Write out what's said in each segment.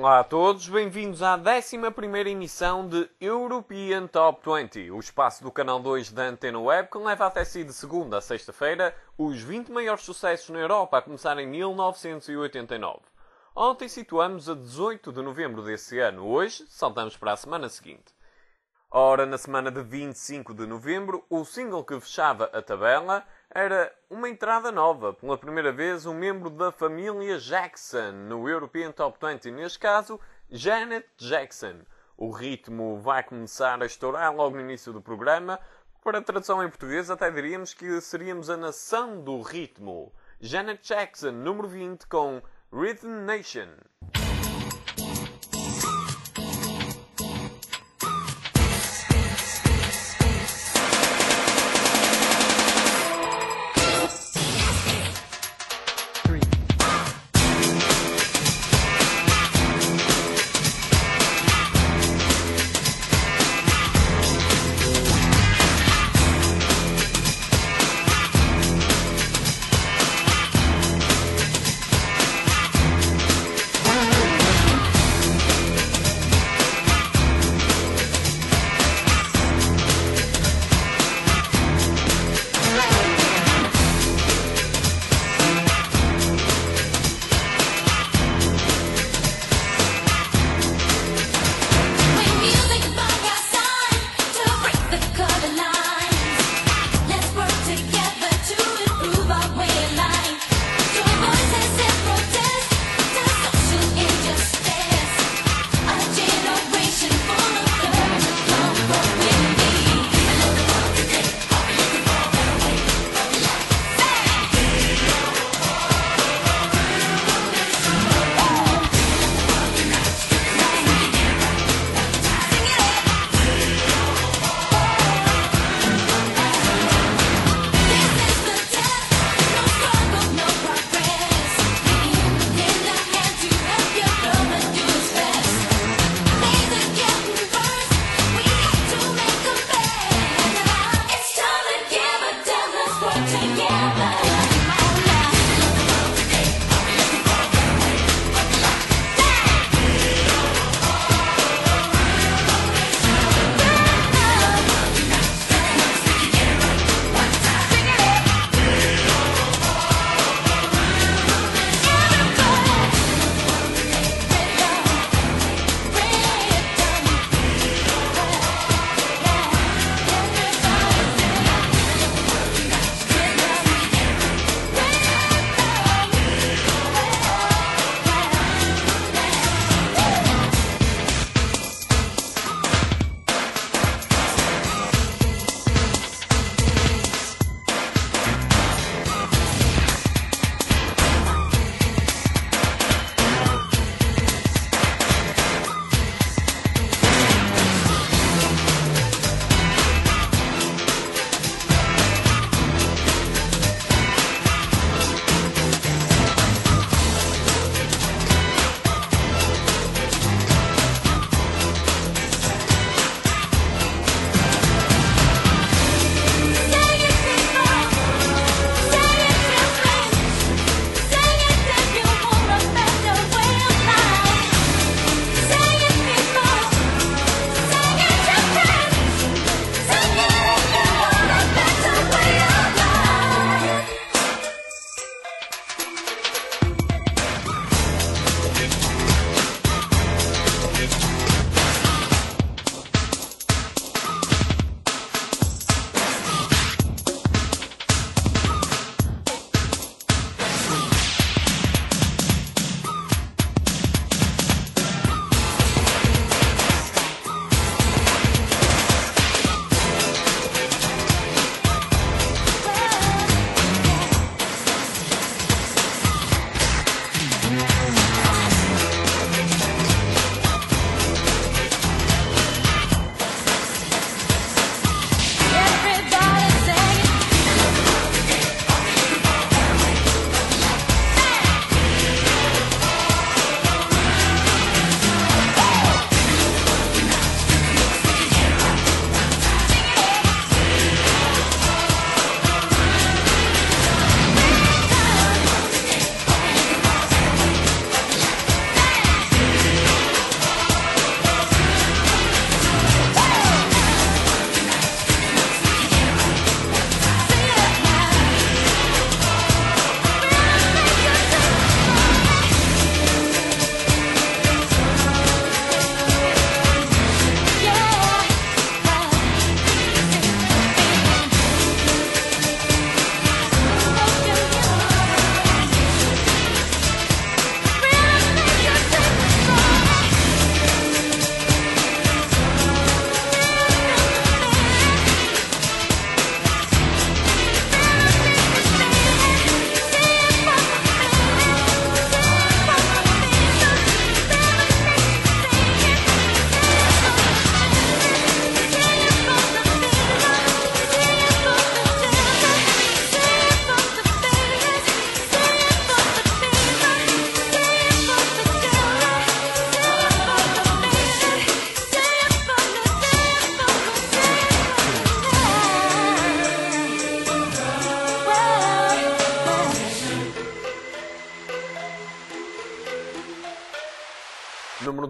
Olá a todos, bem-vindos à 11ª emissão de European Top 20, o espaço do canal 2 da Antena Web que leva até si de segunda a sexta-feira os 20 maiores sucessos na Europa, a começar em 1989. Ontem situamos a 18 de novembro desse ano, hoje saltamos para a semana seguinte. Ora, na semana de 25 de novembro, o single que fechava a tabela era uma entrada nova. Pela primeira vez, um membro da família Jackson no European Top 20. Neste caso, Janet Jackson. O ritmo vai começar a estourar logo no início do programa. Para a tradução em português, até diríamos que seríamos a nação do ritmo. Janet Jackson, número 20, com Rhythm Nation.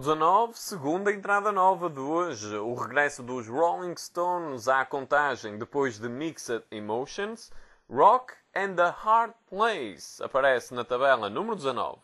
19, segunda entrada nova de hoje. O regresso dos Rolling Stones à contagem depois de Mixed Emotions. Rock and the Hard Place aparece na tabela número 19.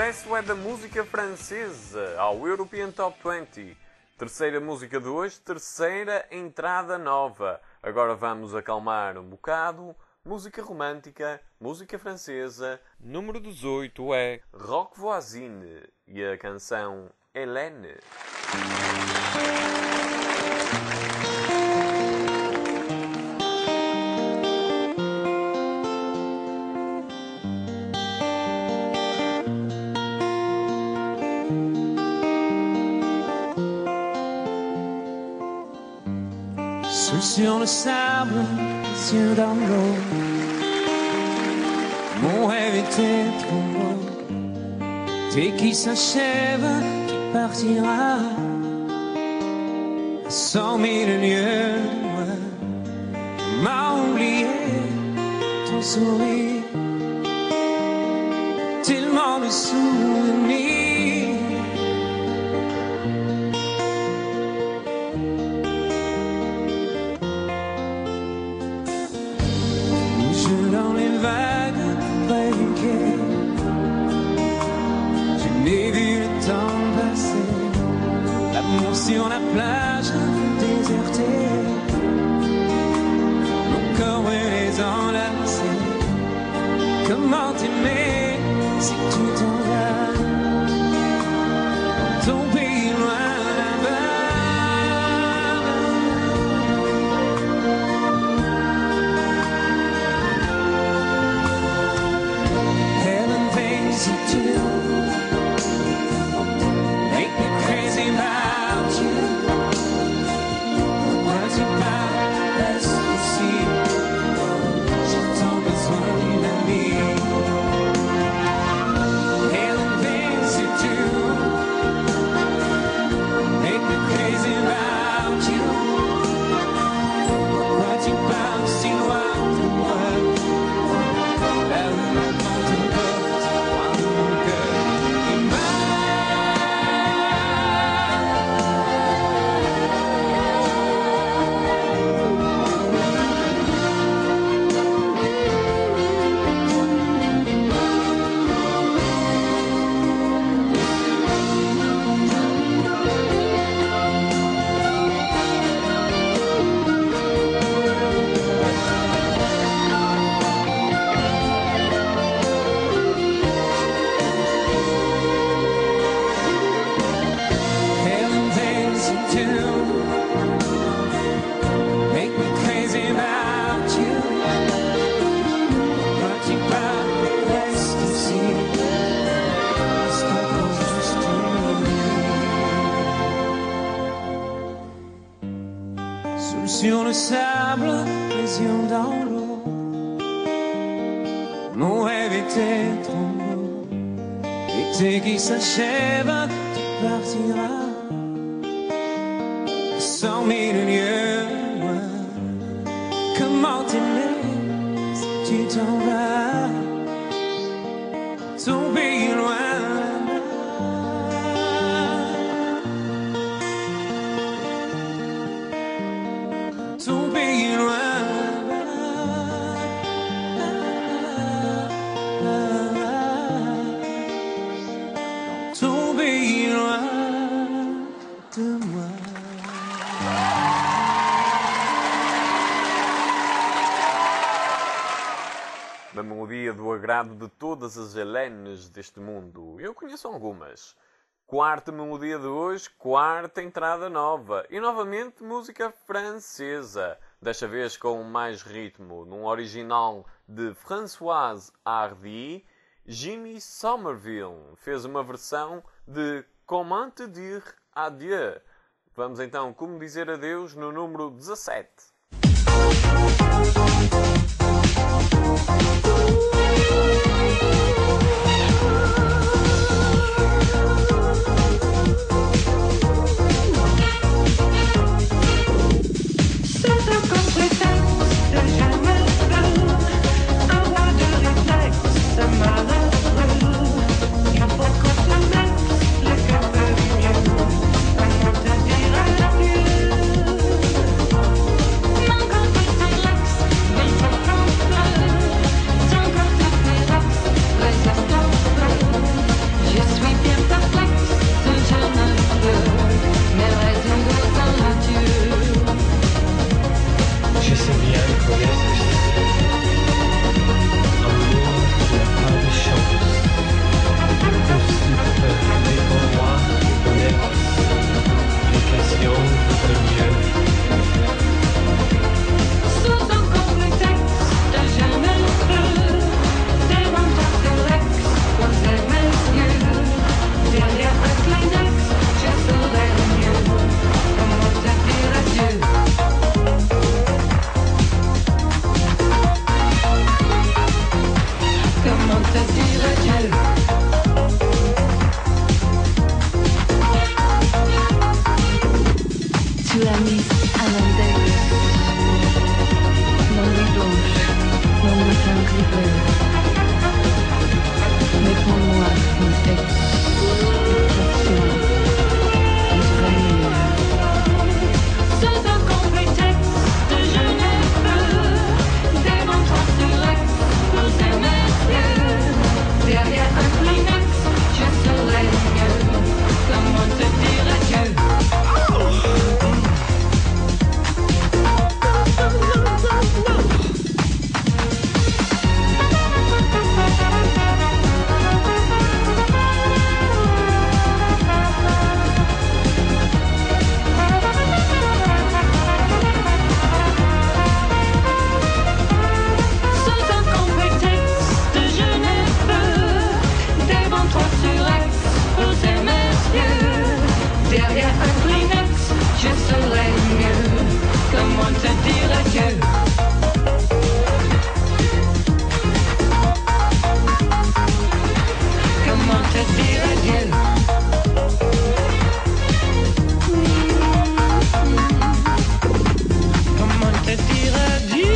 sucesso é da música francesa ao European Top 20. Terceira música de hoje, terceira entrada nova. Agora vamos acalmar um bocado. Música romântica, música francesa. Número 18 é Rock Voisine e a canção Hélène. Sur le sable, les yeux dans l'eau, mon rêve était trop beau. Dès qu'il s'achève, tu partiras à 100 000 lieues loin. M'a oublié ton sourire, tellement de souvenirs. Dans les vagues près du quai, je n'ai vu le temps passer. L'amour sur la plage désertée, mon corps brûlé enlacé. Comment t'aimer si tu t'en vas dans ton pays loin là-bas? Make me crazy about you. What you about, let's see. J'ai tant besoin d'une amie. And the things you do make me crazy about you. What you about, si loin de moi. La rue me porte une porte, loin de mon cœur. Sur le sable, les yeux dans l'eau, mon rêve était trop beau. L'été qui s'achève, tu partiras à 100 000 lieues loin. Comment t'aimer si tu t'en vas dans ton pays loin? Ton pays loin, ton pays loin de moi. Uma melodia do agrado de todas as Helenes deste mundo. Eu conheço algumas. Quarta melodia de hoje, quarta entrada nova. E novamente música francesa. Desta vez com mais ritmo. Num original de Françoise Hardy, Jimmy Somerville fez uma versão de Comment te dire adieu. Vamos então como dizer adeus no número 17. tu l'as mise à l'index. Dans nuit blanche, dans le matin gris. Mais pour moi, mon texte Sans un complet texte, je ne peux démontrer sur X, poser mes yeux derrière un Kleenex, je serai mieux. Comment te dire adieu? Derrière un Kleenex, je serai mieux. Comment te dire adieu? Comment te dire adieu? Comment te dire adieu?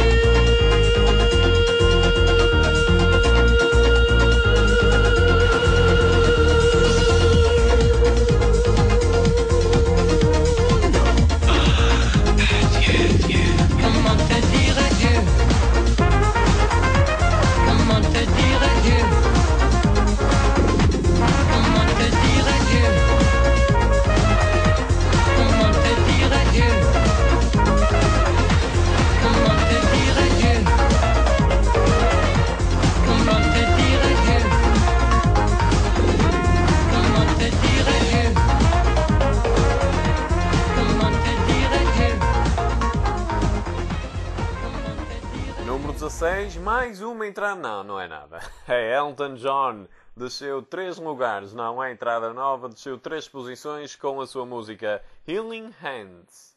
Número 16, mais uma entrada. Não é nada. É Elton John. Desceu 3 lugares. Não é entrada nova. Desceu 3 posições com a sua música Healing Hands.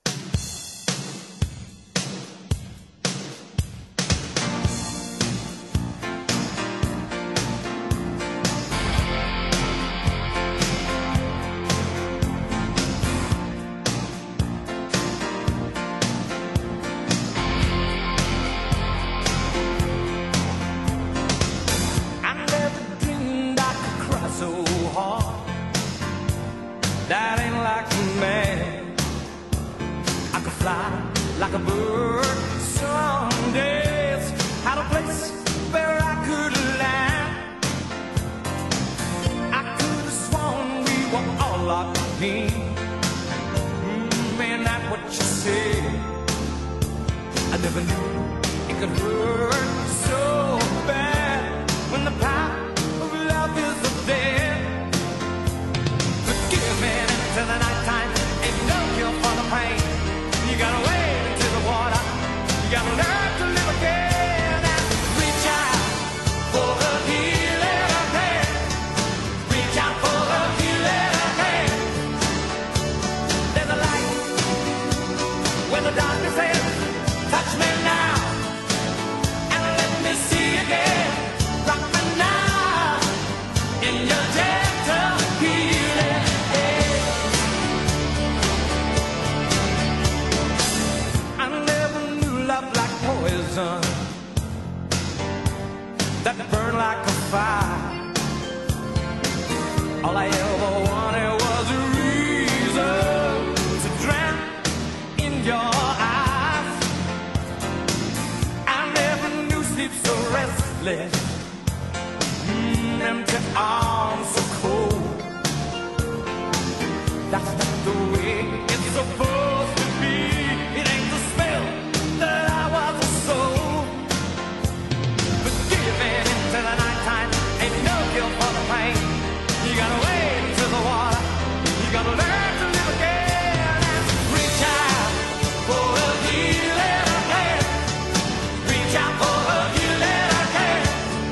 That ain't like a man. I could fly like a bird some days. Had a place where I could land. I could have sworn we were all locked in. Man, that's what you said. I never knew it could hurt so bad when the power of love is there. Till the night time, ain't no cure for the pain. You gotta wade into the water. You gotta learn to live again and reach out for the healing hand. Reach out for the healing hand. There's a light when the darkness ends. Touch me now and let me see again. Rock me now in your gentle healing. Poison that burned like a fire. All I ever wanted was a reason to drown in your eyes. I never knew sleep so restless, empty arms so cold. That's not the way it's supposed to be. It ain't the spell that I was a soul. But giving into the nighttime ain't no cure for the pain. You gotta wade into the water. You gotta learn to live again and reach out for a healing hand. Reach out for a healing hand.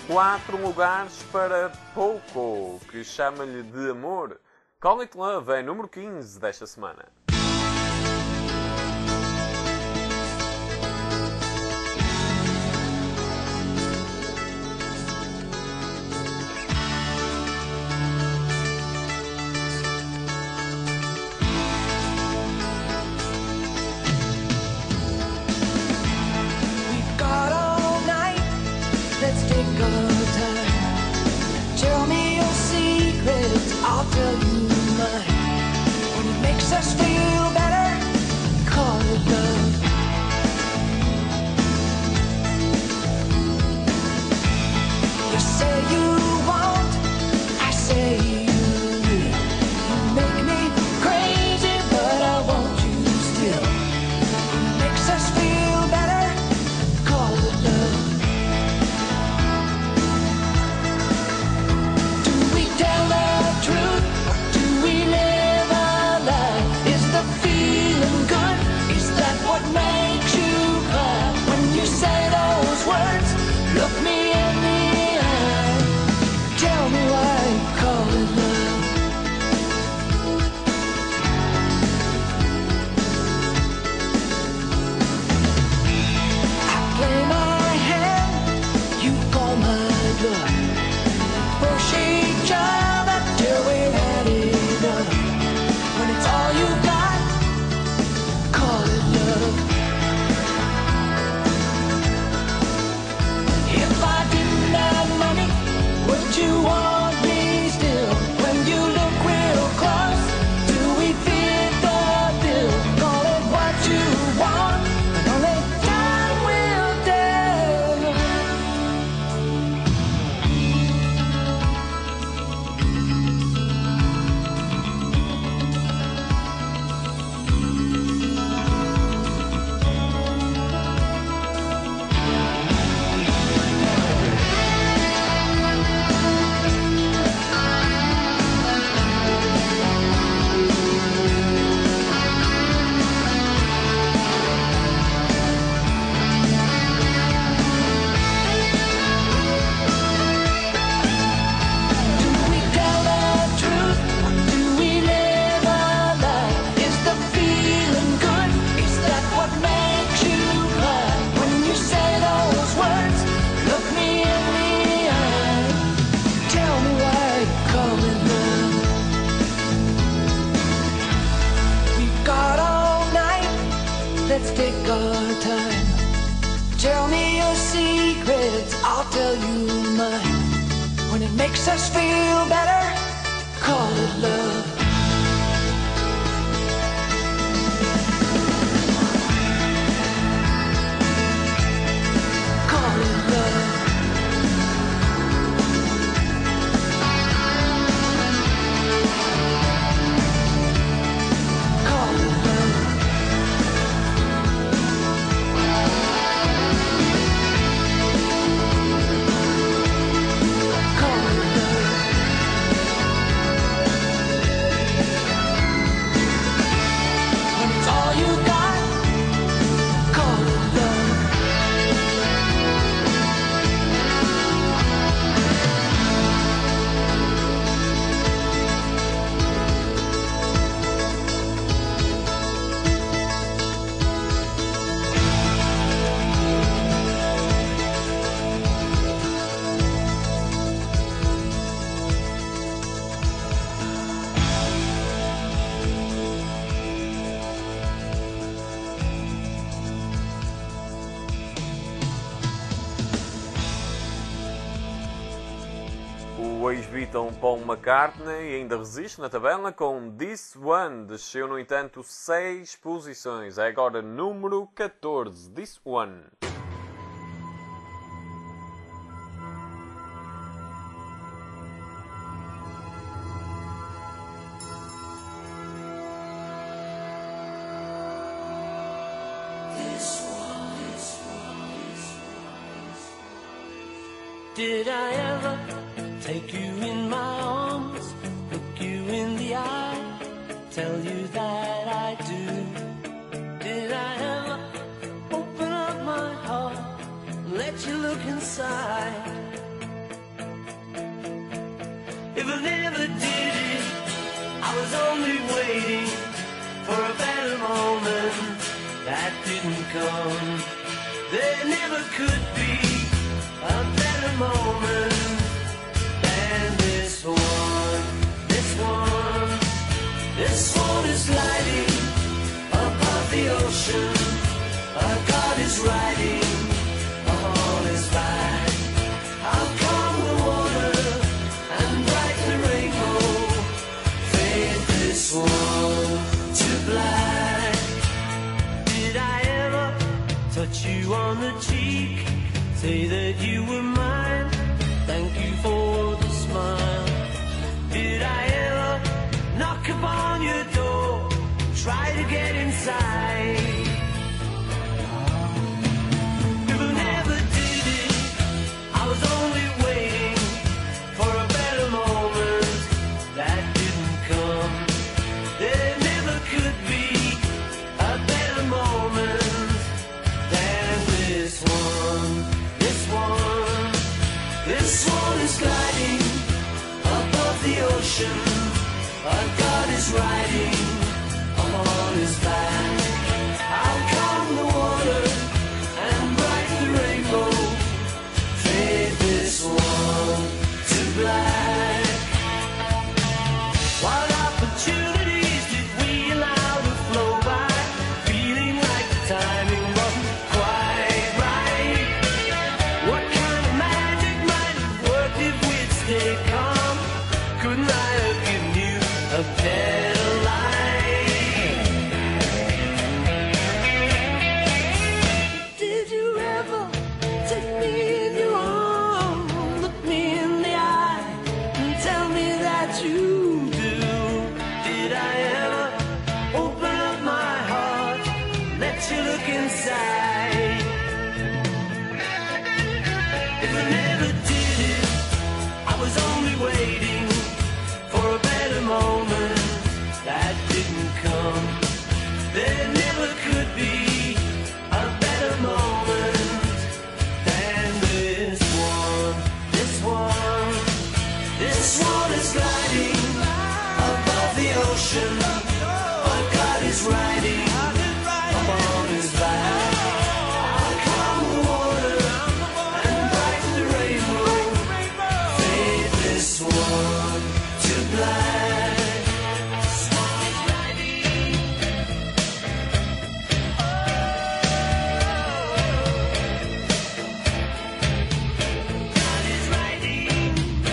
4 lugares para Pouco, que chama-lhe de amor. Call It Love é número 15 desta semana. We've got all night, let's take our time. Tell me your secrets, I'll tell you mine. When it makes us feel better, call it love. You say you won't, I say you will. You make me crazy, but I want you still. When it makes us feel better, call it love. Do we tell the truth or do we live a lie? Is the feeling good? Is that what makes you cry? When you say those words, look me in the eye. Tell me why you call it love. I play my hand, you call my bluff. Push each other till we've had enough. When it's all you got, call it love. If I didn't have money, would you want me still? When you look real close, do we fit the bill? Call it what you want, and only time will tell. Do we tell the truth or do we live a lie? Is the feeling good? Is that what makes you cry? When you say those words, look me in the eye. Tell me why you call it love. We've got all night, let's take our time. Tell me your secrets, I'll tell you mine. When it makes us feel better, call it love. Call it love. Call it love. Call it love. When it's all you got, call it love. O ex-Beatle Paul McCartney ainda resiste na tabela com This One. Desceu, no entanto, 6 posições. É agora número 14. This One. Did I ever take you in my arms, look you in the eye, tell you that I do? Did I ever open up my heart, let you look inside? waiting for a better moment that didn't come. There never could be a better moment than this one. This one, this one is lighting above the ocean. A God is riding on his back. How come the water and bright the rainbow fade this one to black? Did I ever touch you on the cheek, say that you were mine? Thank you for the smile. Did I ever knock upon your door, try to get inside? If I never did it, I was only waiting for a better moment that didn't come. There never could be a better moment than this one. This one, this one is gliding above the ocean. A God is riding on his back. How come the water and bright the rainbow fade this one to black? What opportunities did we allow to flow by, feeling like the timing wasn't quite right? What kind of magic might have worked if we'd stayed calm? Couldn't I have given you a better life? Did you ever take me in your arms, look me in the eye, and tell me that you do? Did I ever open up my heart, let you look inside? If I never did it, I was only waiting for a better moment that didn't come. There never could be a better moment than this one. This one, this one is gliding above the ocean. A God is riding upon his back. How come the water and bright the rainbow fade this one to black? This one is riding. God is riding.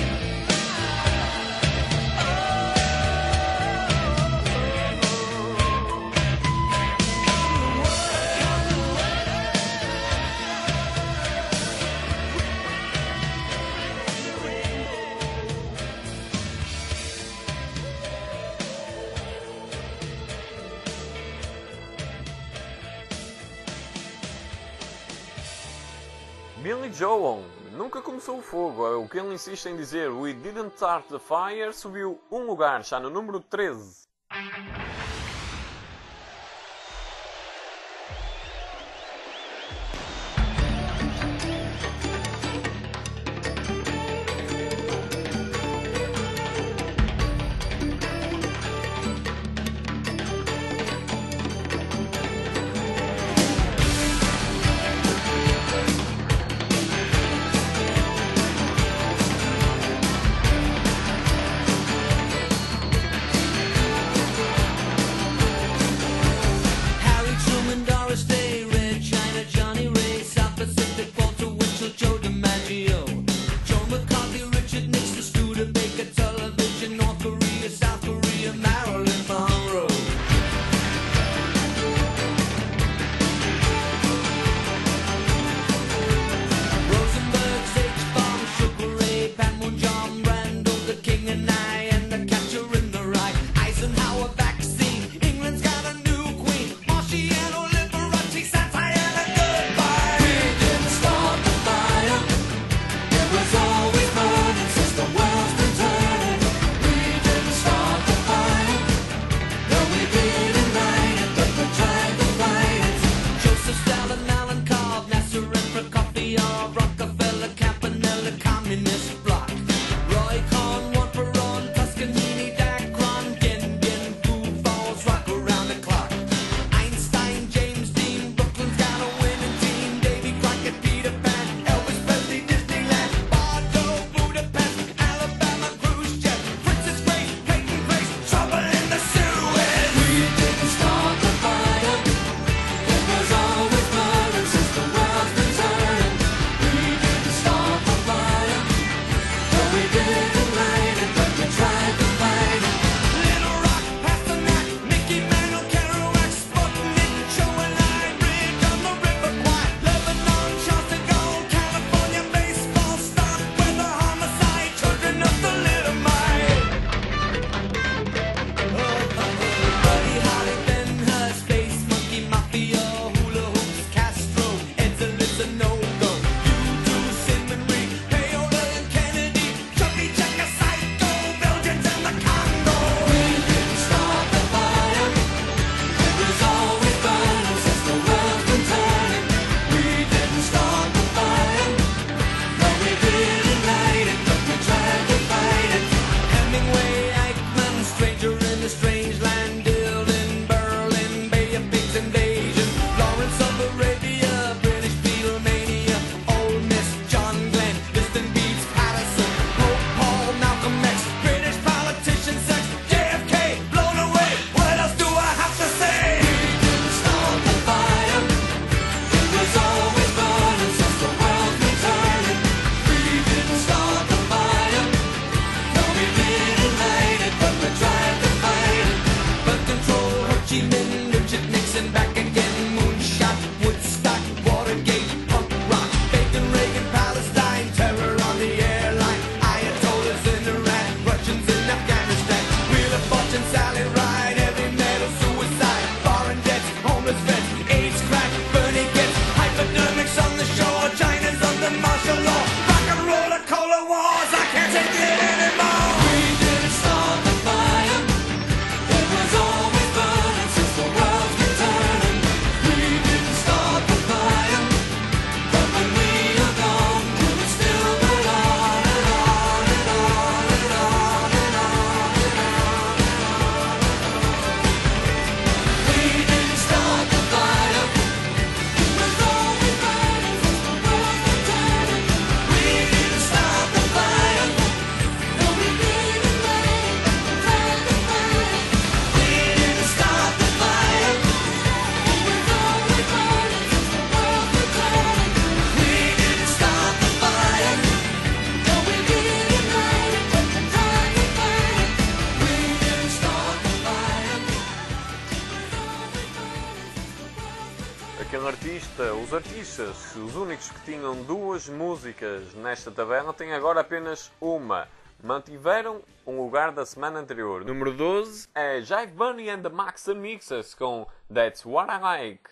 Billy Joel nunca começou o fogo, é o que ele insiste em dizer. We Didn't Start the Fire subiu um lugar, está no número 13. aquele artista, os artistas, os únicos que tinham 2 músicas nesta tabela, têm agora apenas uma. Mantiveram um lugar da semana anterior. Número 12 é Jive Bunny and the Max and Mixers com That's What I Like.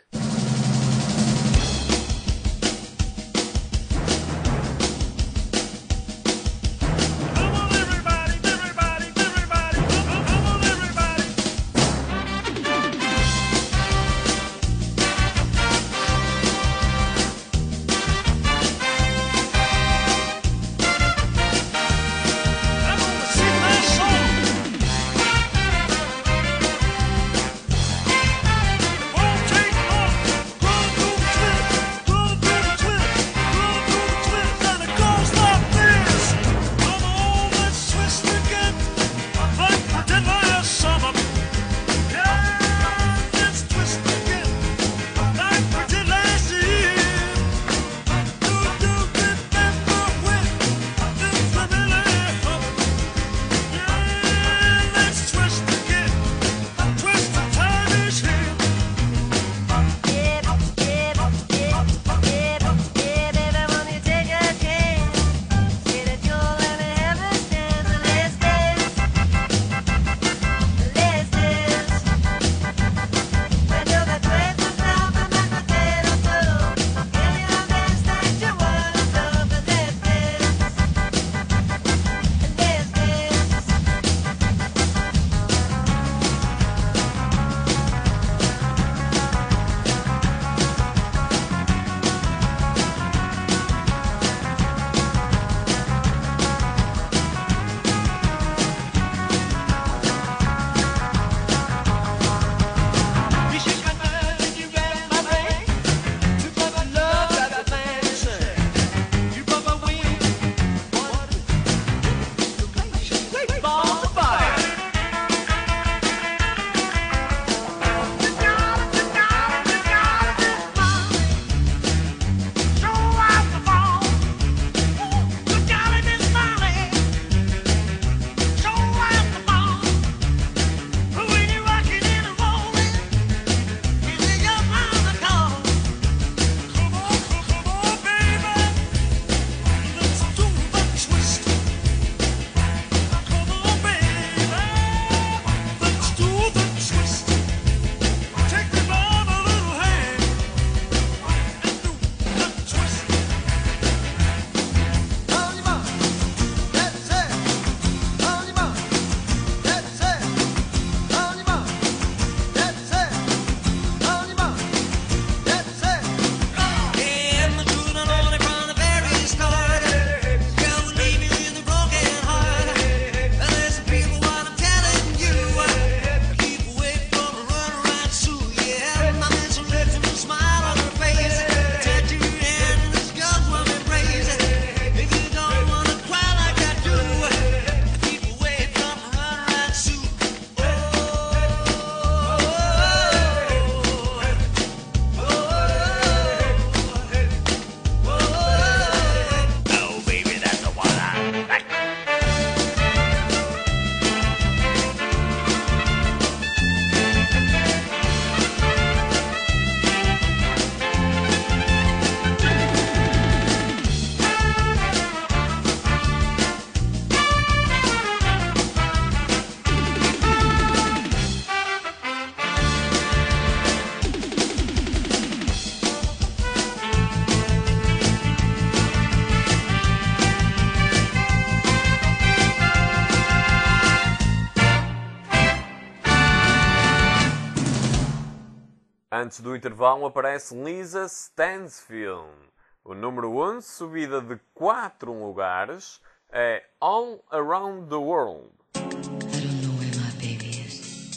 Antes do intervalo aparece Lisa Stansfield. O número 11, subida de 4 lugares, é All Around the World. I don't know where my baby is,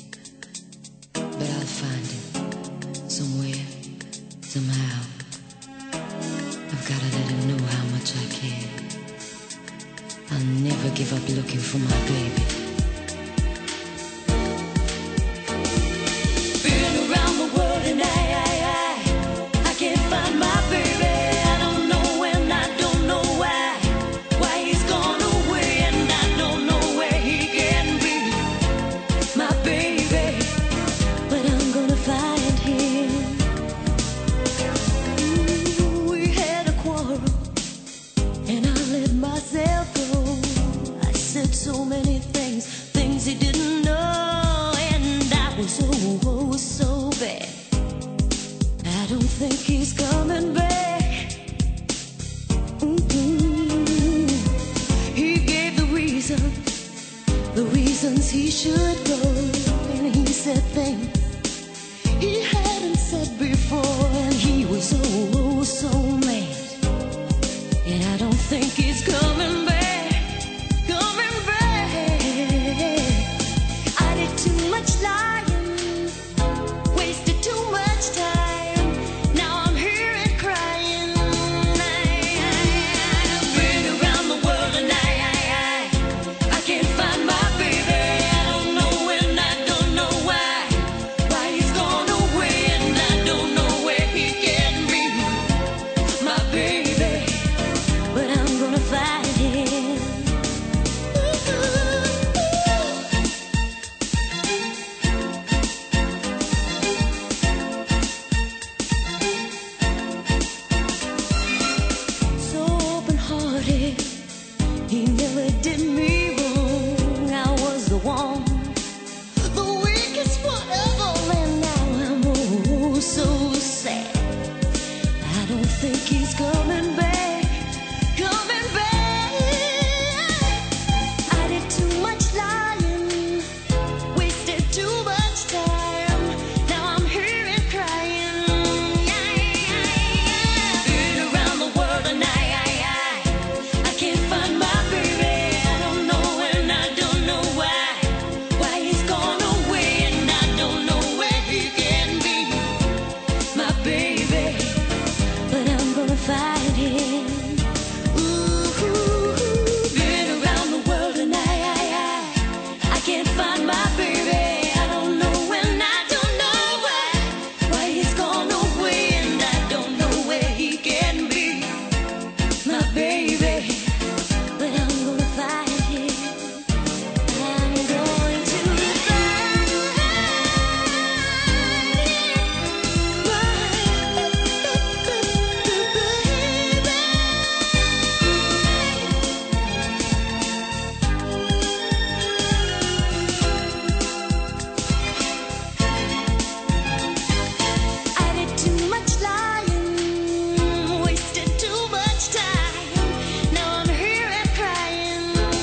but I'll find him somewhere, somehow. I've got to let him know how much I care. I'll never give up looking for my baby. Been around the world and I can't find my baby. I don't know when, I don't know why he's gone away, and I don't know where he can be, my baby. But I'm gonna find him. said things he hadn't said before, and he was oh so mad. And I don't think he's coming back, coming back. I did too much lying, wasted too much time. Now I'm here and crying. I've been around the world and I can't find my baby. I don't know and I don't know why he's gone away, and I don't know where he can be, my baby. But I'm gonna find him. So open-hearted, he never did me wrong. I was the one, the weakest one ever, and now I'm oh so sad. I don't think he's coming back, coming back. I did too much lying, wasted too much time. Now I'm here and crying. Been around the world and I can't find my baby. I don't know and I don't know why he's gone away, and I don't know where he can be, my baby. But I'm gonna find him. Ooh, been around the world and I can't find my baby. I don't know and I don't know why he's gone away, and I don't know where he can be, my baby. But I'm gonna find him. I'm going to find I did too much lying, wasted too much time. Now I'm here and crying.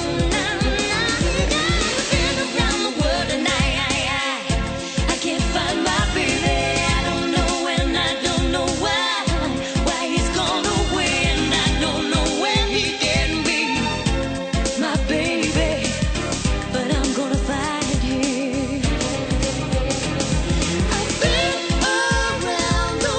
Been around the world and I can't find my baby. I don't know and I don't know why he's gone away, and I don't know where he can be, my baby. But I'm gonna find him. I've been around the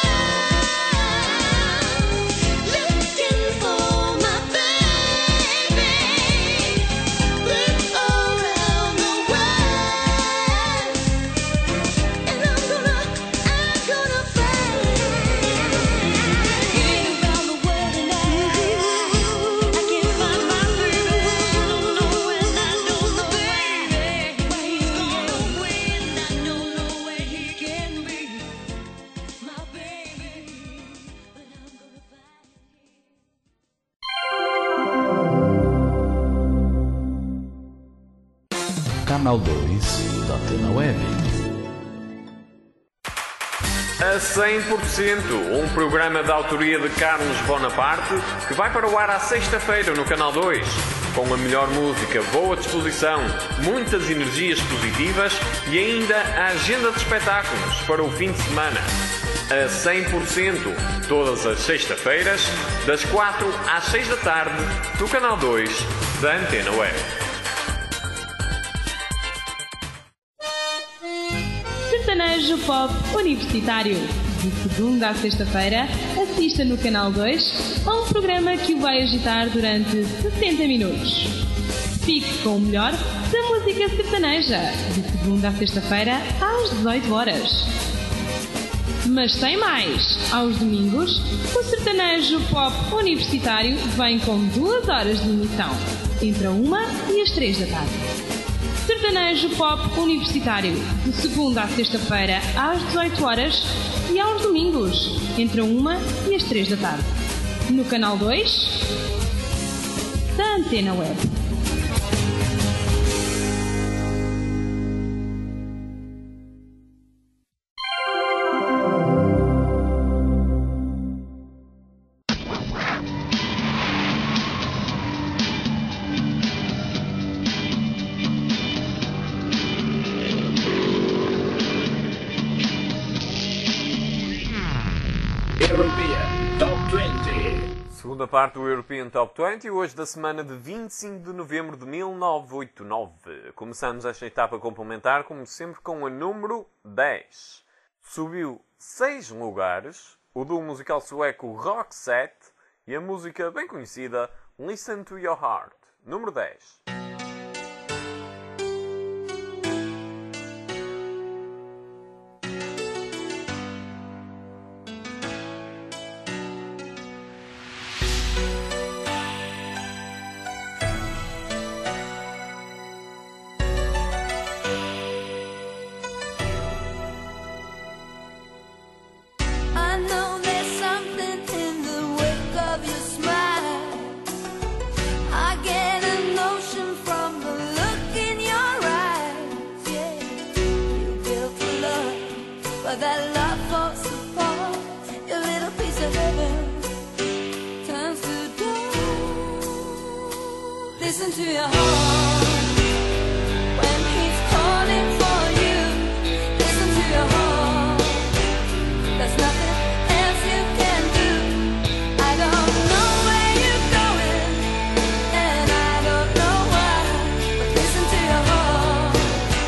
world looking for my baby. Been around the world, and I'm gonna find him. Been around the world and I can't find my baby. I don't know and I don't know why he's gone away, and I don't know where he can be, my baby. But I'm gonna find him. Canal 2 da Antena Web. A 100%, um programa de autoria de Carlos Bonaparte, que vai para o ar à sexta-feira no Canal 2, com a melhor música, boa disposição, muitas energias positivas e ainda a agenda de espetáculos para o fim de semana. A 100%, todas as sextas-feiras, das 4 às 6 da tarde, no Canal 2 da Antena Web. Sertanejo Pop Universitário. De segunda à sexta-feira, assista no Canal 2 a um programa que o vai agitar durante 60 minutos. Fique com o melhor da música sertaneja, de segunda à sexta-feira, às 18 horas. Mas tem mais! Aos domingos, o Sertanejo Pop Universitário vem com 2 horas de emissão, entre a 1 e as 3 da tarde. Sertanejo Pop Universitário, de segunda à sexta-feira às 18 horas e aos domingos, entre a 1 e as 3 da tarde. No Canal 2 da Antena Web. Segunda parte do European Top 20, hoje da semana de 25 de novembro de 1989. Começamos esta etapa complementar, como sempre, com a número 10. Subiu 6 lugares, o duo musical sueco Roxette e a música bem conhecida Listen to Your Heart, número 10. I know there's something in the wake of your smile. I get a notion from the look in your eyes. Yeah, you built a love, but that love falls apart. Your little piece of heaven turns to dust. Listen to your heart when he's calling for you. Listen to your heart. There's nothing else you can do. I don't know where you're going, and I don't know why. But listen to your heart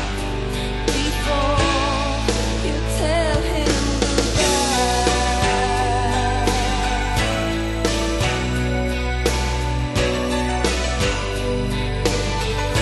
before you tell him goodbye.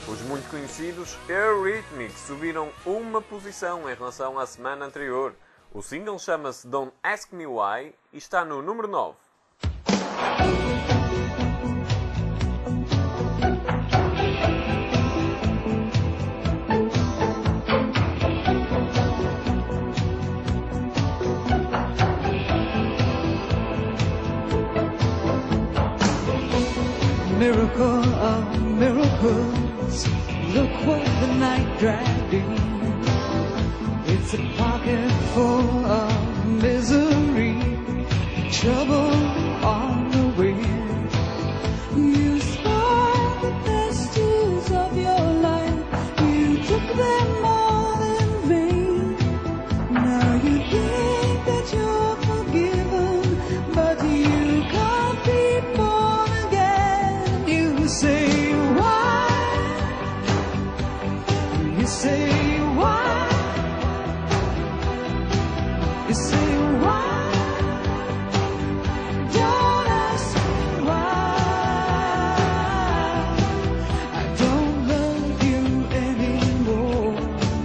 Os muito conhecidos Eurythmics subiram uma posição em relação à semana anterior. O single chama-se Don't Ask Me Why e está no número 9. Miracle of miracles, look what the night dragged in. It's a pocket full of misery, trouble on the way. You spoiled the best years of your life, you took them all in vain. Now you think that you're forgiven, but you can't be born again. You say why? You say why? You say why? Don't ask me why. I don't love you anymore.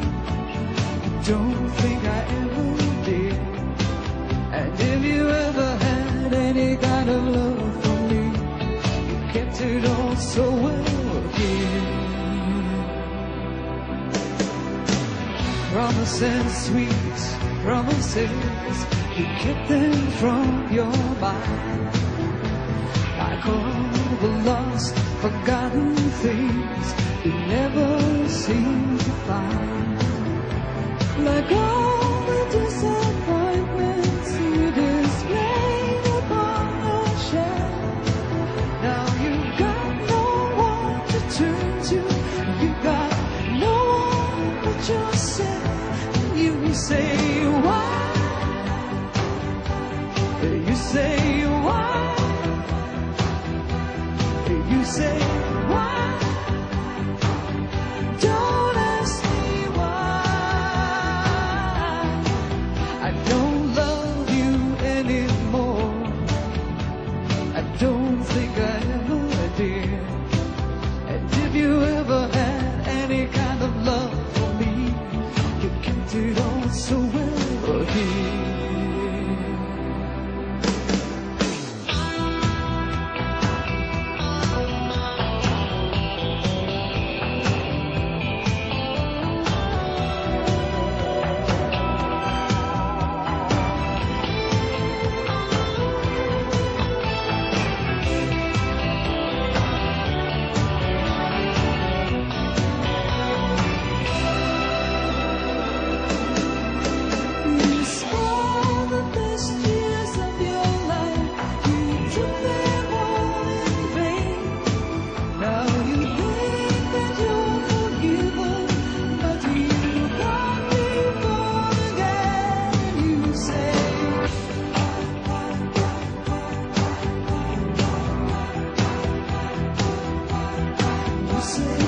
Don't think I ever did. And if you ever had any kind of love for me, you kept it all so well again. Promises, sweet promises, you kept them from your mind. Like all the lost, forgotten things you never seem to find. Like all the disappointments you displayed upon the shelf. Now you've got no one to turn to, you've got no one but yourself. You say why? You say why? You say why? Don't ask me why. I don't love you anymore. I don't think I ever did. And if you ever had any kind of love for me, you kept it all so well again. You spoiled the best years of your life. You took them all in vain. Now you think that you're forgiven, but you can't be born again. You say, you say.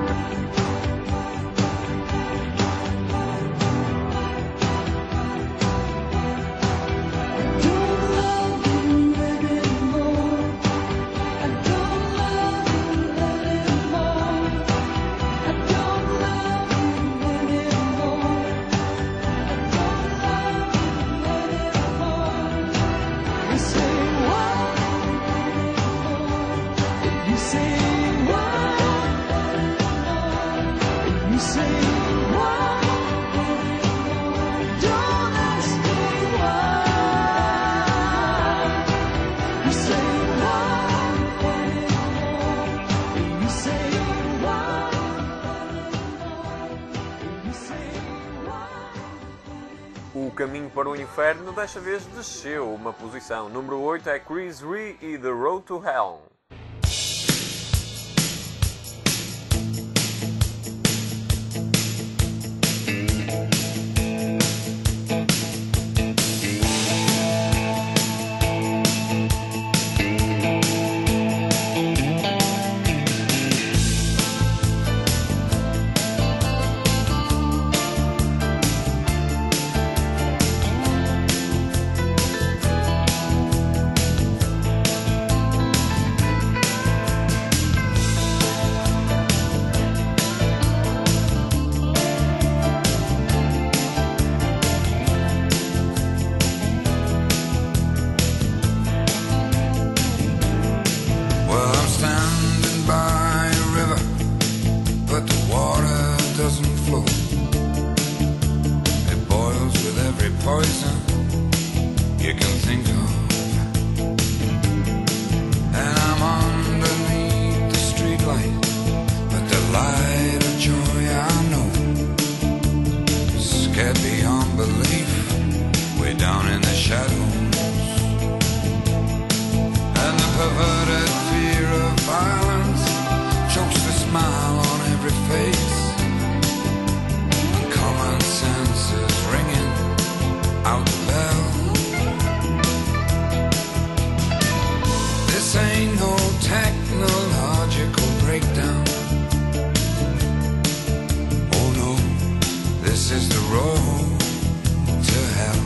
You say why? Don't ask me why. You say why? You say why? You say why? O Caminho para o Inferno desta vez desceu uma posição. Número 8 é Chris Rea e The Road to Hell. poison you can think of. And I'm underneath the streetlight, but the light of joy I know, scared beyond belief, way down in the shadows. And the perverted fear of violence chokes the smile on every face, and common sense is ringing out the bell. This ain't no technological breakdown. Oh no, this is the road to hell.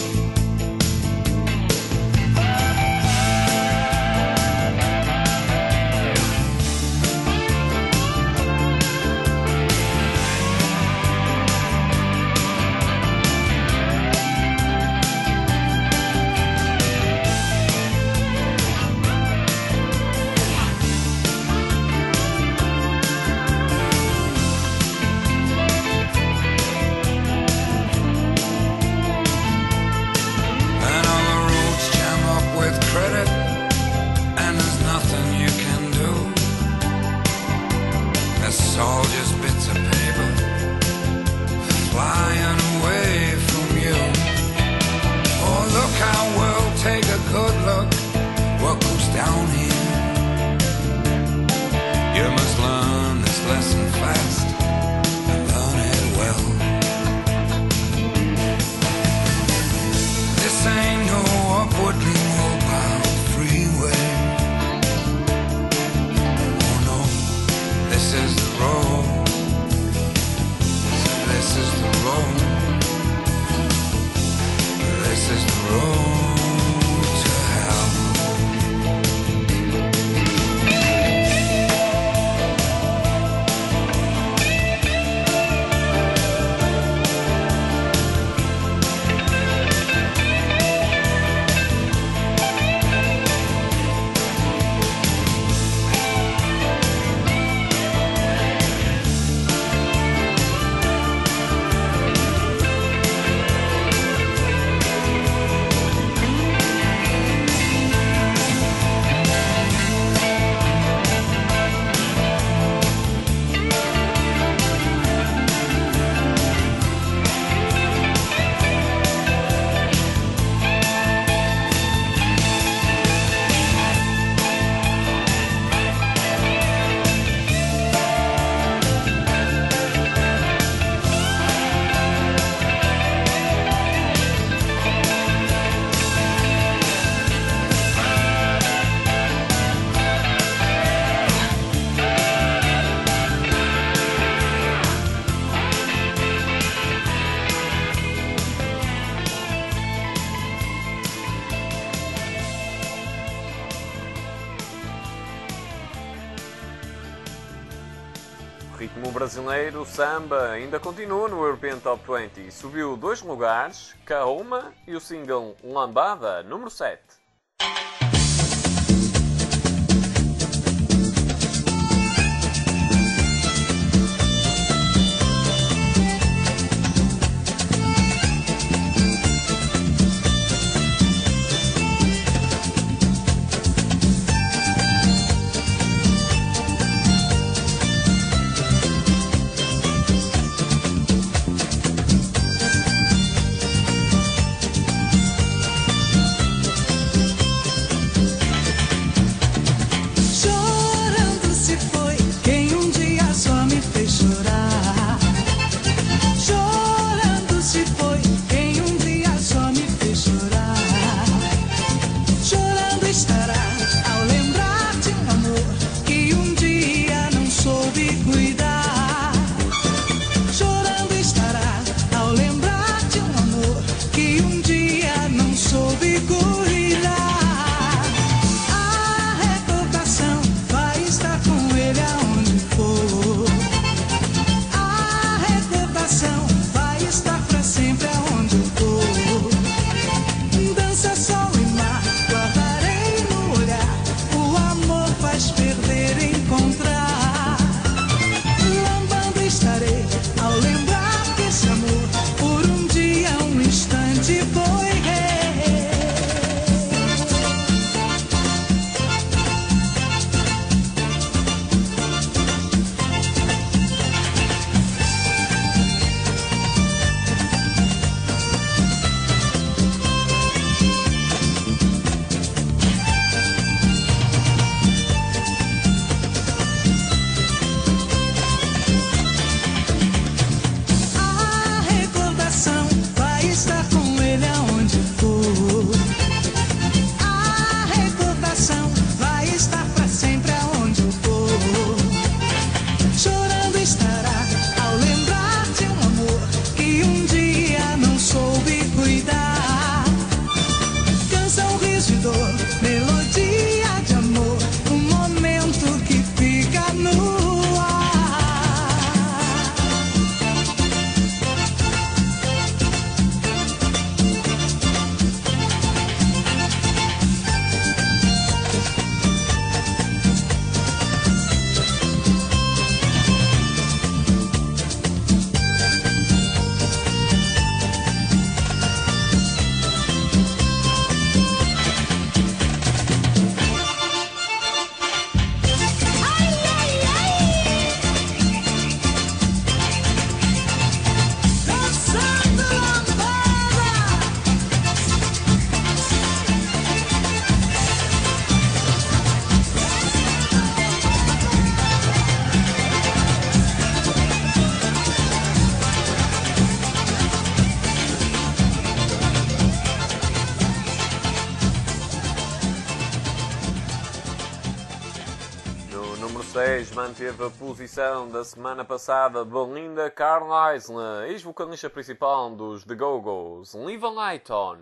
Ritmo brasileiro, samba, ainda continua no European Top 20 e subiu 2 lugares, Kaoma e o single Lambada, número 7. 10 manteve a posição da semana passada Belinda Carlisle, ex-vocalista principal dos The Go-Go's, Leave a Light On.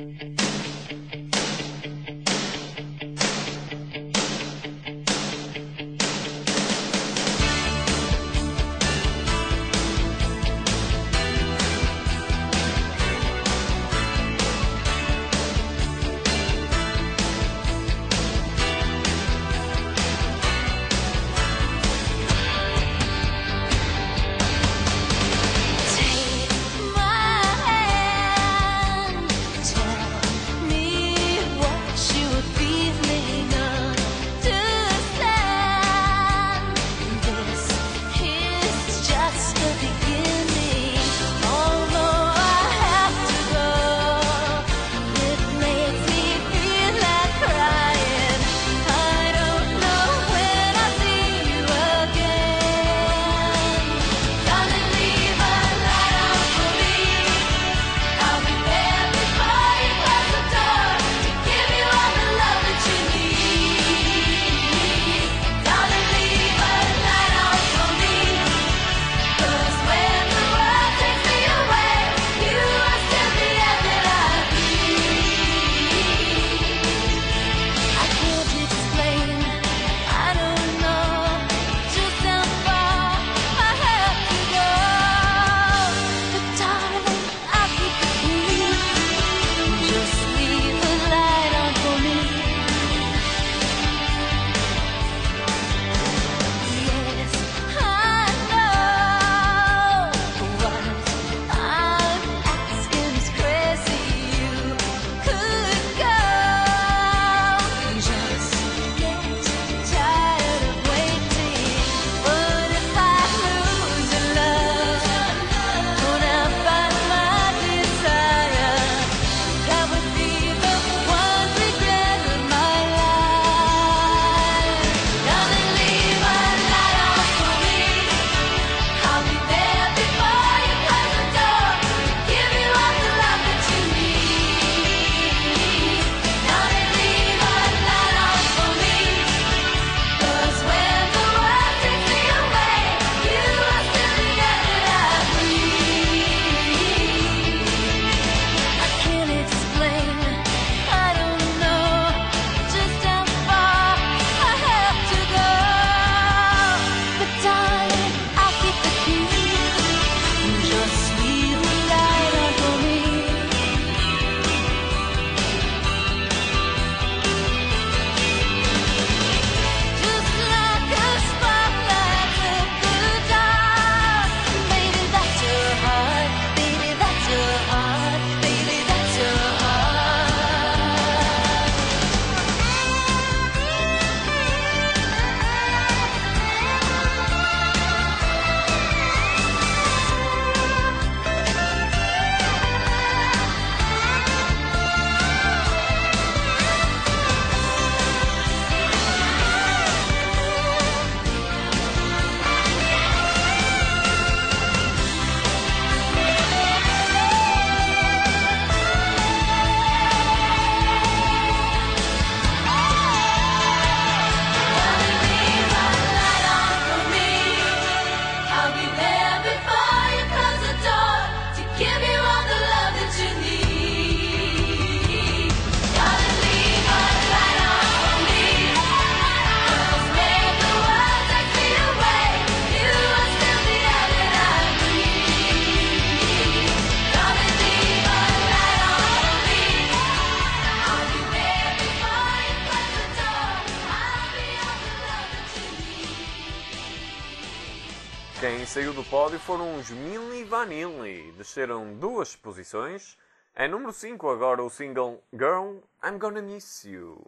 Quem saiu do pódio foram os Milli Vanilli, desceram 2 posições. É número 5 agora o single Girl, I'm Gonna Miss You.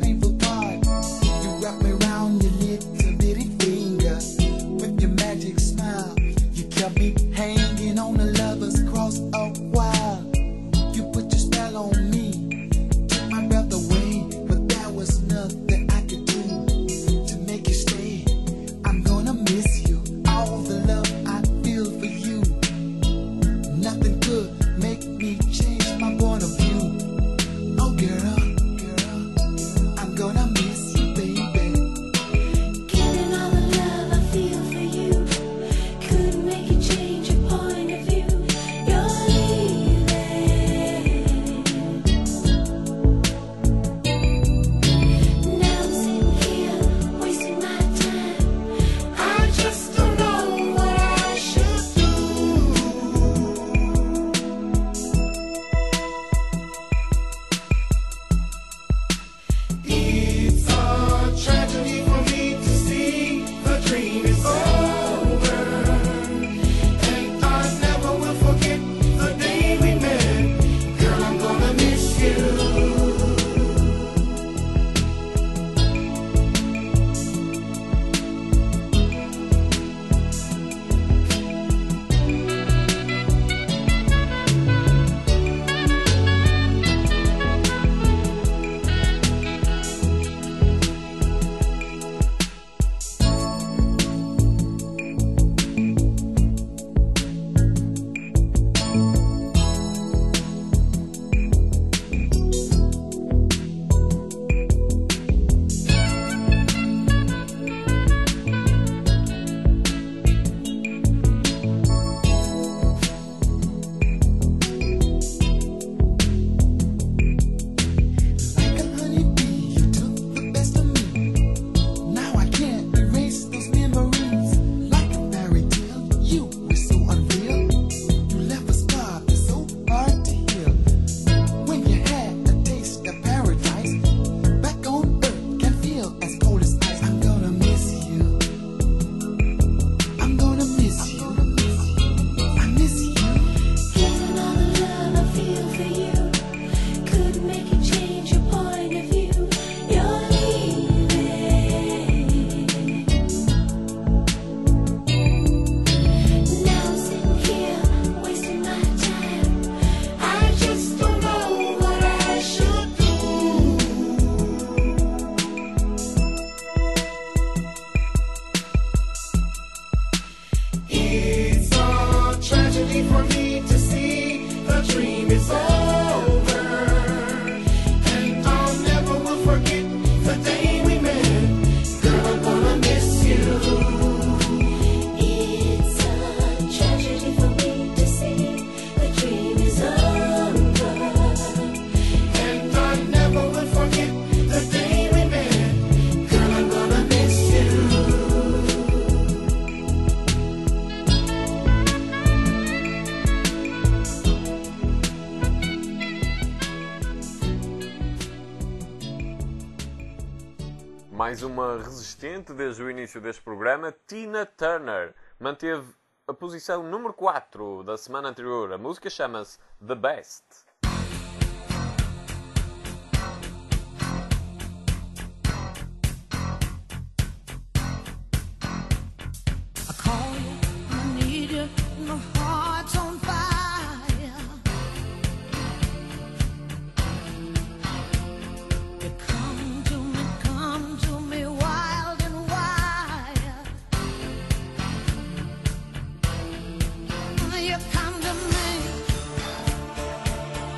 Magic is over. And I'll never will forget the day we met. Girl, I'm gonna miss you. It's a tragedy for me to see the dream is over. And I never will forget the day we met. Girl, I'm gonna miss you. Mais uma resistente desde o início deste programa, Tina Turner. Manteve a posição número 4 da semana anterior. A música chama-se The Best. I call you, I need you, my heart's on fire. You come to me wild and wild. You come to me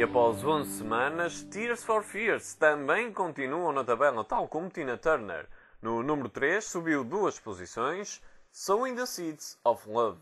E após 11 semanas, Tears for Fears também continuam na tabela, tal como Tina Turner. No número 3 subiu 2 posições, Sowing the Seeds of Love.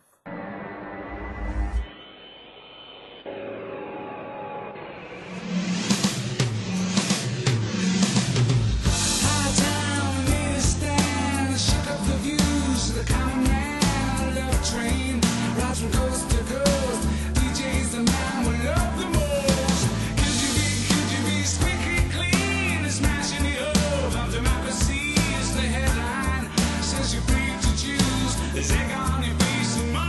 Is egg on your face and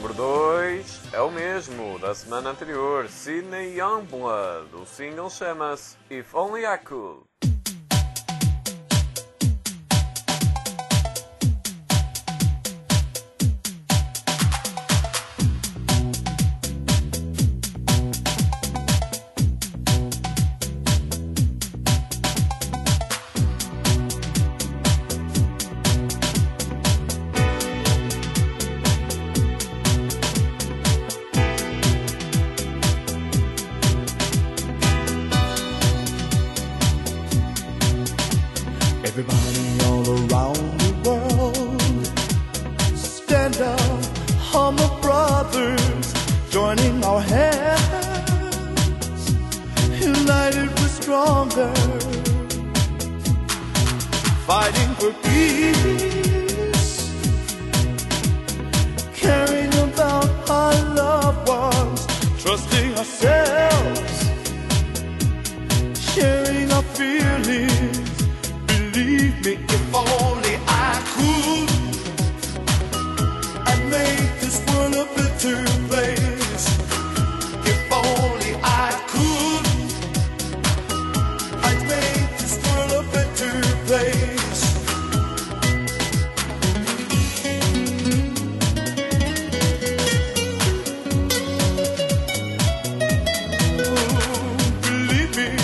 número 2 é o mesmo da semana anterior, Sydney Youngblood. O single chama-se If Only I Could. Everybody all around the world, stand up, Hummer brothers, joining our hands, united we're stronger, fighting for peace, caring about our loved ones, trusting ourselves, sharing our feelings. Believe me, if only I could, I'd make this world a better place. If only I could, I'd make this world a better place. Believe me,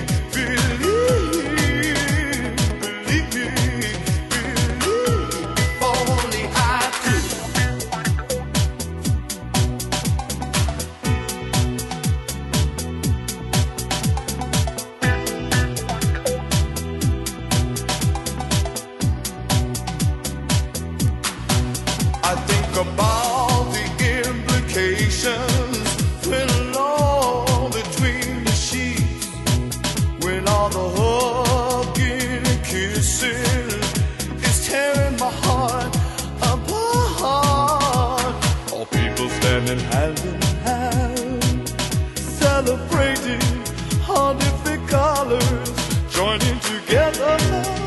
about the implications when alone between the sheets, when all the hugging and kissing is tearing my heart apart. All people standing hand in hand, celebrating all different colors, joining together,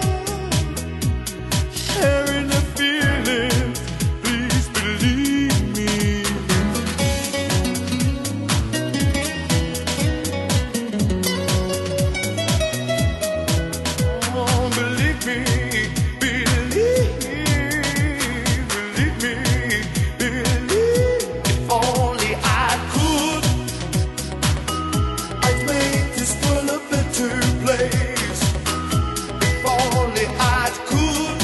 sharing the feelings. Believe me. Oh, believe me, believe me, believe. If only I could, I'd make this world a better place. If only I could,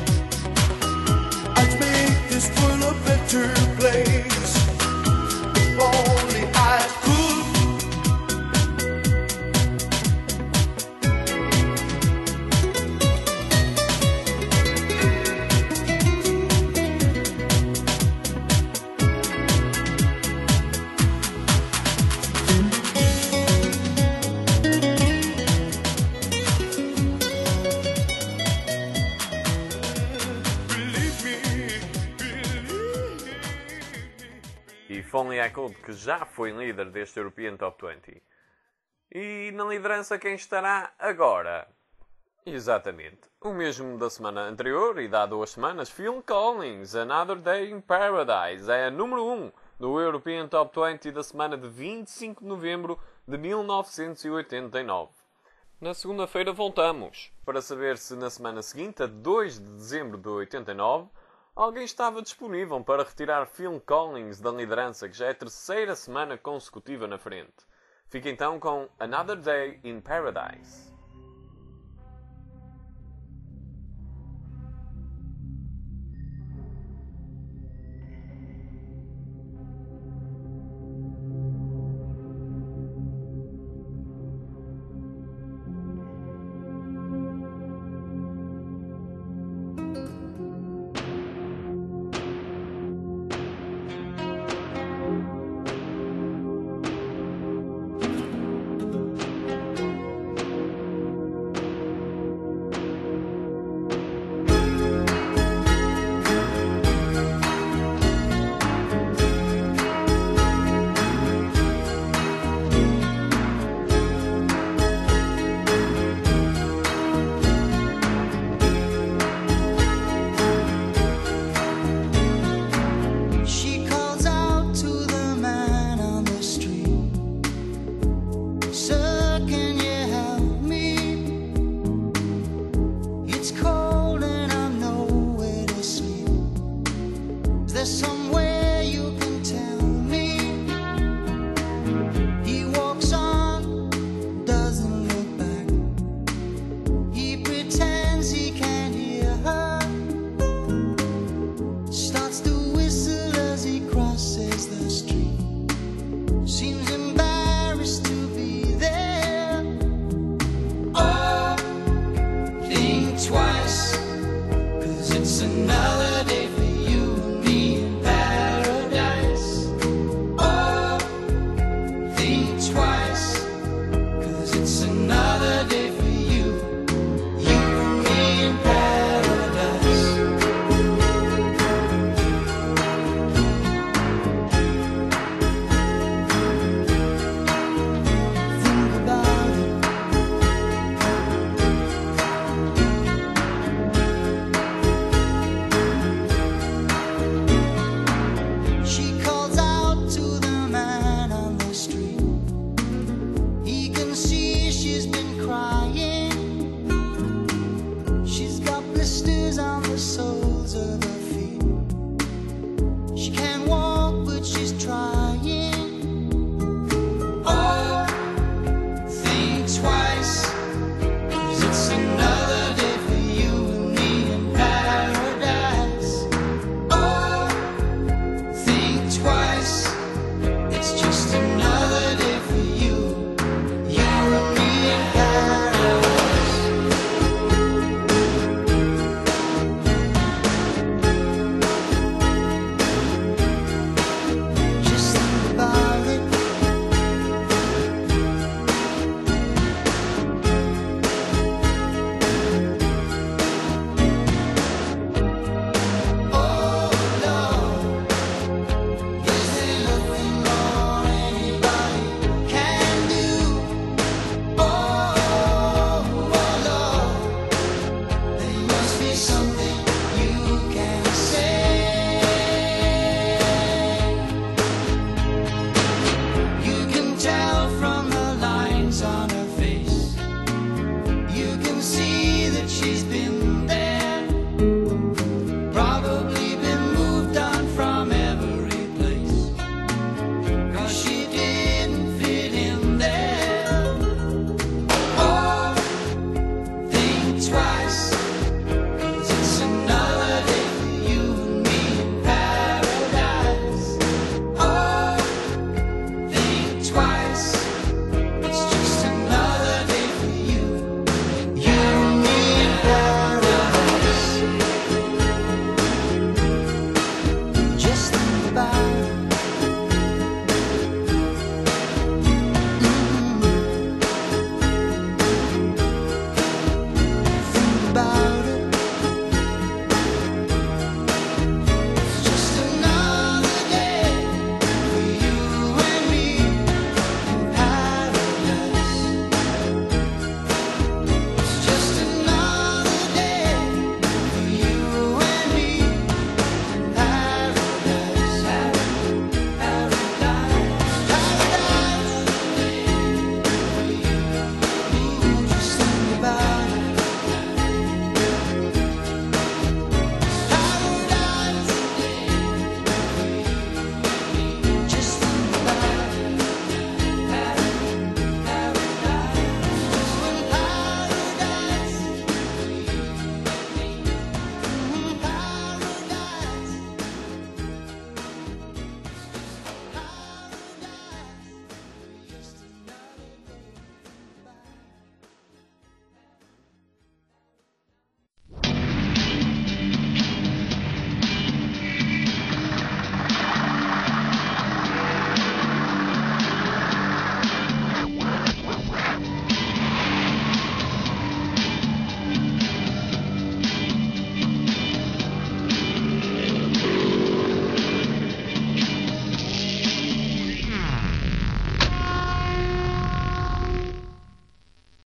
I'd make this world a better place. If only I could. If Only I Could, que já foi líder deste European Top 20. E na liderança quem estará agora? Exatamente, o mesmo da semana anterior e de há 2 semanas, Phil Collins, Another Day in Paradise, é a número 1 do European Top 20 da semana de 25 de novembro de 1989. Na segunda-feira voltamos, para saber se na semana seguinte, a 2 de dezembro de 89, alguém estava disponível para retirar Phil Collins da liderança, que já é a 3ª semana consecutiva na frente. Fica então com Another Day in Paradise. there somewhere you can tell me? He walks on, doesn't look back. He pretends he can't hear her. Starts to whistle as he crosses the street. Seems embarrassed to be there. Oh, think twice, 'cause it's another day for you and me in paradise. Oh, think twice, 'cause it's another day for you and me in paradise. Think about it. She calls out to the man on the street. He can see she's been crying. She's got blisters on the soles of her feet. She can't walk, but she's trying. Oh, think twice, 'cause it's another day for you and me in paradise. Oh, think twice, it's just another day for you and me in paradise. Just think about it. Oh Lord, is there nothing more anybody can do? Oh Lord, there must be something